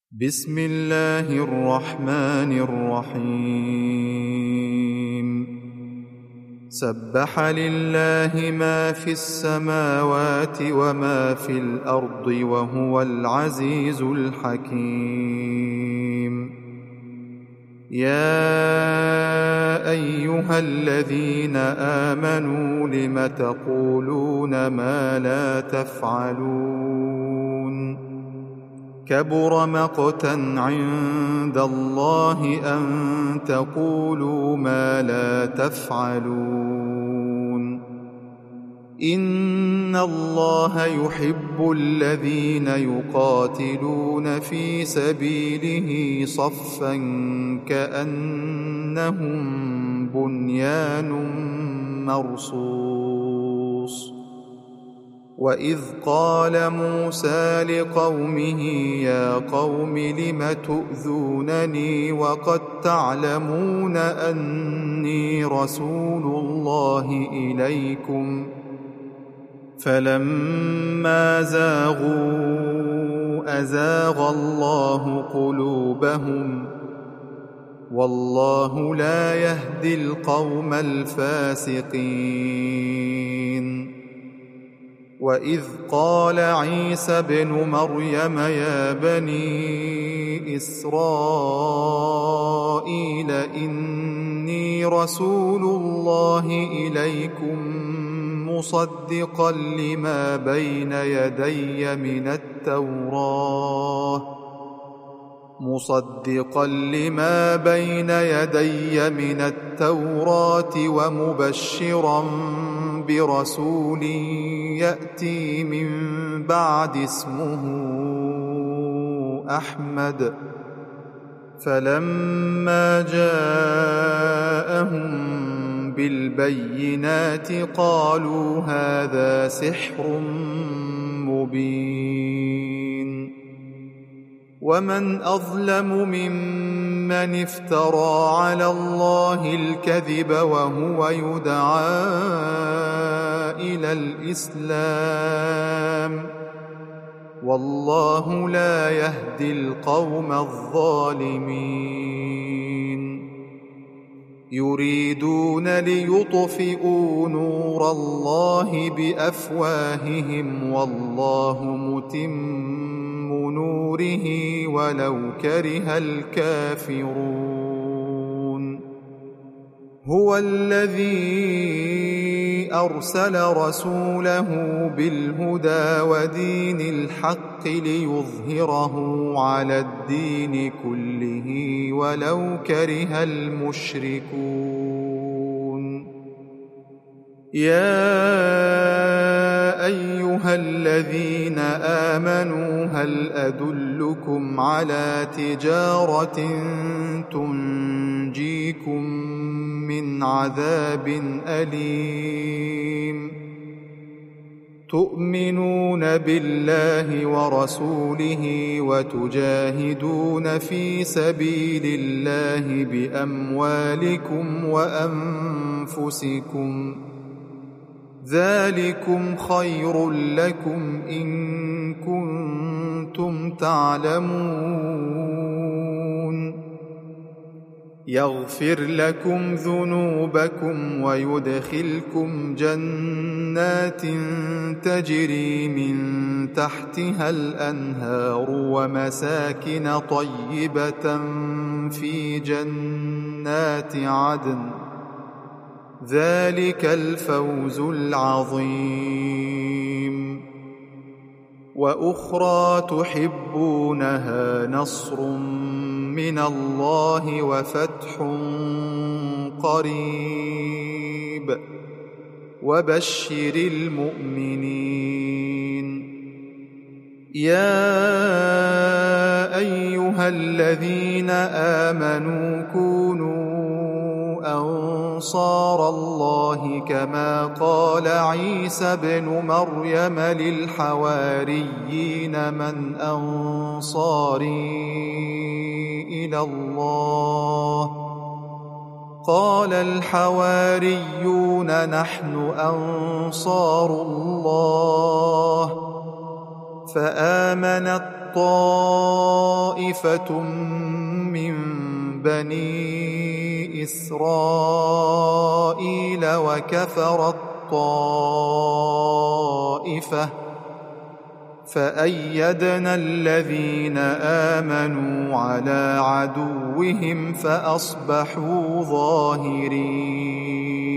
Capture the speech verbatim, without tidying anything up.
بسم الله الرحمن الرحيم سبح لله ما في السماوات وما في الأرض وهو العزيز الحكيم يا أيها الذين آمنوا لم تقولون ما لا تفعلون كبر مقتا عند الله أن تقولوا ما لا تفعلون إن الله يحب الذين يقاتلون في سبيله صفا كأنهم بنيان مرصوص وإذ قال موسى لقومه يا قوم لم تؤذونني وقد تعلمون أني رسول الله إليكم فلما زاغوا أزاغ الله قلوبهم والله لا يهدي القوم الفاسقين وإذ قال عيسى ابن مريم يا بني إسرائيل إني رسول الله إليكم مصدقا لما بين يدي من التوراة مصدقا لما بين يدي من التوراة ومبشرا برسول يأتي من بعد اسمه أحمد فلما جاءهم بالبينات قالوا هذا سحر مبين ومن أظلم ممن افترى على الله الكذب وهو يدعى إلى الإسلام والله لا يهدي القوم الظالمين يريدون ليطفئوا نور الله بأفواههم والله متم نوره ولو كره الكافرون هو الذي أرسل رسوله بالهدى ودين الحق ليظهره على الدين كله ولو كره المشركون يا أيها الذين آمنوا هل أدلكم على تجارة تنجيكم من عذاب أليم تؤمنون بالله ورسوله وتجاهدون في سبيل الله بأموالكم وأنفسكم ذلكم خير لكم إن كنتم تعلمون يغفر لكم ذنوبكم ويدخلكم جنات تجري من تحتها الأنهار ومساكن طيبة في جنات عدن ذلك الفوز العظيم وأخرى تحبونها نصر من الله وفتح قريب وبشر المؤمنين يا أيها الذين آمنوا كونوا أنصار الله كما قال عيسى ابن مريم للحواريين من أنصاري إلى الله قال الحواريون نحن أنصار الله فآمنت طائفة من بني إسرائيل وكفرت طائفة فأيدنا الذين آمنوا على عدوهم فأصبحوا ظاهرين